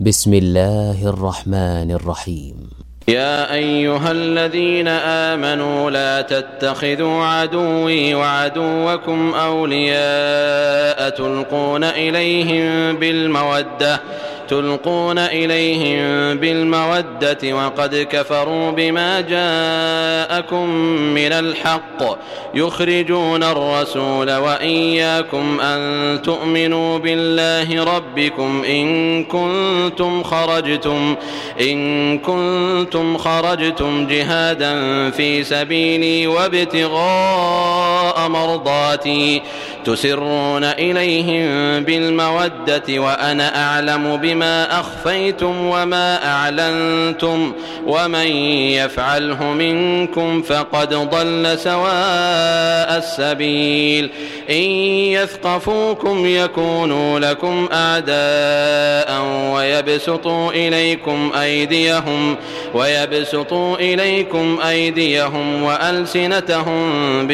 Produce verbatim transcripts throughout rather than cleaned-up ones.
بسم الله الرحمن الرحيم. يا أيها الذين آمنوا لا تتخذوا عدوي وعدوكم أولياء تلقون إليهم بالمودة تلقون إليهم بالمودة وقد كفروا بما جاءكم من الحق يخرجون الرسول وإياكم أن تؤمنوا بالله ربكم إن كنتم خرجتم إن كنتم خرجتم جهادا في سبيلي وابتغاء مرضاتي تسرون إليهم بالمودة وأنا أعلم بما أخفيتم وما أعلنتم ومن يفعله منكم فقد ضل سواء السبيل إن يثقفوكم يكونوا لكم أعداء ويبسطوا إليكم أيديهم ويبسطوا إليكم أيديهم وألسنتهم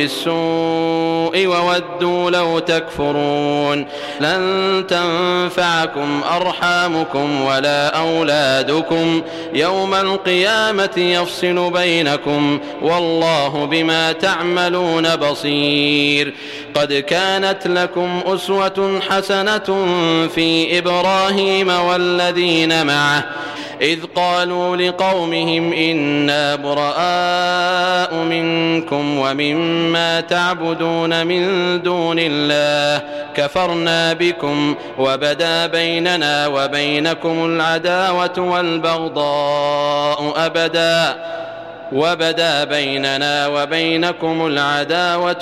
بالسوء وودوا لو تكفرون لن تنفعكم أرحامكم ولا أولادكم يوم القيامة يفصل بينكم والله بما تعملون بصير. قد كانت لكم أسوة حسنة في إبراهيم والذين معه إذ قالوا لقومهم إنا براء منكم ومما تعبدون من دون الله كفرنا بكم وبدا بيننا وبينكم العداوة والبغضاء أبدا وبدا بيننا وبينكم العداوة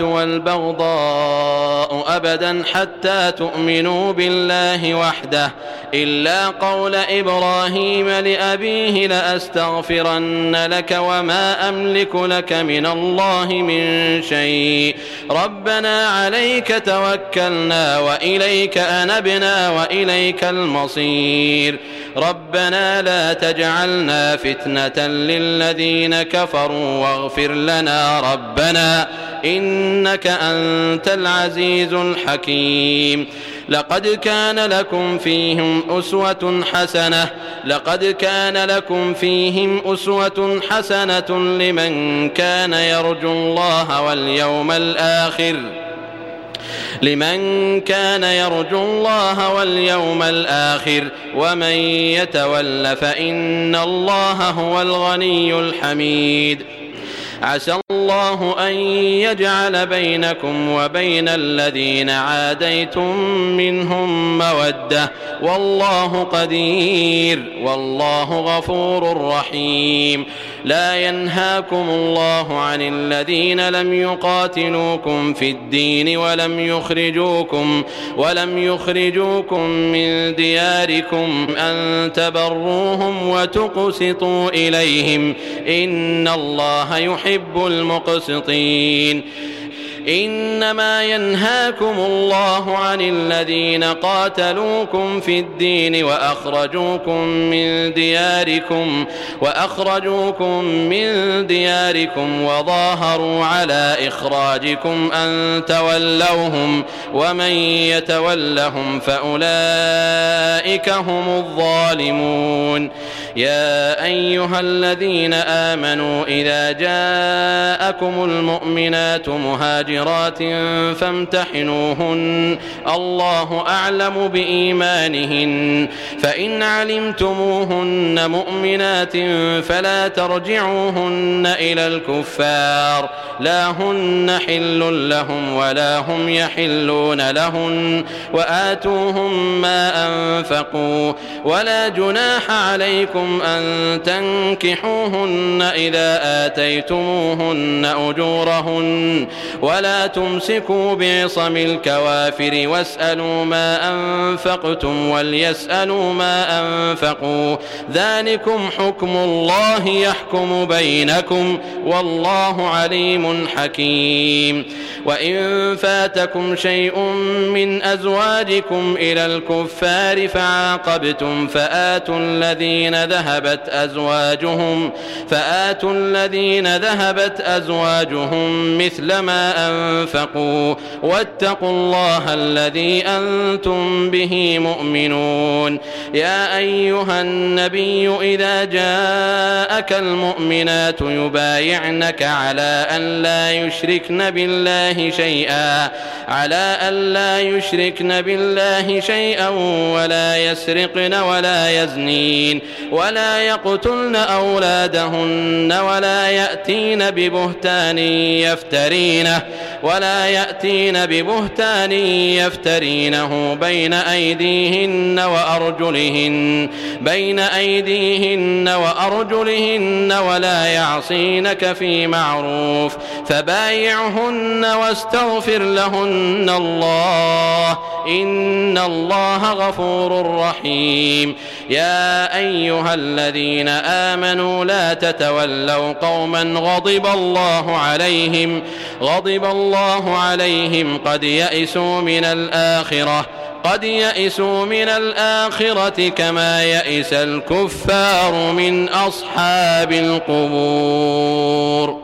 والبغضاء أبدا حتى تؤمنوا بالله وحده إلا قول إبراهيم لأبيه لأستغفرن لك وما أملك لك من الله من شيء ربنا عليك توكلنا وإليك أنبنا وإليك المصير ربنا لا تجعلنا فتنة للذين كفروا واغفر لنا ربنا إنك أنت العزيز الحكيم. لقد كان لكم فيهم أسوة حسنة لقد كان لكم فيهم أسوة حسنة لمن كان يرجو الله واليوم الآخر لمن كان يرجو الله واليوم الآخر ومن يتول فإن الله هو الغني الحميد. عسى الله أن يجعل بينكم وبين الذين عاديتم منهم مودة والله قدير والله غفور رحيم. لا ينهاكم الله عن الذين لم يقاتلوكم في الدين ولم يخرجوكم ولم يخرجوكم من دياركم أن تبروهم وتقسطوا إليهم إن الله يحب المقسطين. إنما ينهاكم الله عن الذين قاتلوكم في الدين وأخرجوكم من دياركم وأخرجوكم من دياركم وظاهروا على إخراجكم أن تولوهم ومن يتولهم فأولئك هم الظالمون. يا أيها الذين آمنوا إذا جاءكم المؤمنات مهاجرات فامتحنوهن الله أعلم بإيمانهن فإن علمتموهن مؤمنات فلا ترجعوهن إلى الكفار لا هن حل لهم ولا هم يحلون لهن وآتوهم ما أنفقوا ولا جناح عليكم أن تنكحوهن إذا آتيتموهن أجورهن ولا تمسكوا بعصم الكوافر واسألوا ما أنفقتم وليسألوا ما أنفقوا ذلكم حكم الله يحكم بينكم والله عليم حكيم. وإن فاتكم شيء من أزواجكم إلى الكفار فعاقبتم فآتوا الذين ذهبت أزواجهم فآتوا الذين ذهبت أزواجهم مثل ما أنفقوا واتقوا الله الذي أنتم به مؤمنون. يا أيها النبي إذا جاءك المؤمنات يبايعنك على أن لا يشركن بالله شيئا على أن لا يشركن بالله شيئا ولا يسرقن ولا يزنين ولا يقتلن أولادهن ولا يأتين ببهتان يفترينه ولا يأتين ببهتان يفترينه بين أيديهن وأرجلهن بين أيديهن وأرجلهن ولا يعصينك في معروف فبايعهن واستغفر لهن الله إن الله غفور رحيم. يا أيها الذين آمنوا لا تتولوا قوما غضب الله عليهم غضب الله عليهم قد يئسوا من الآخرة قد يئسوا من الآخرة كما يئس الكفار من أصحاب القبور.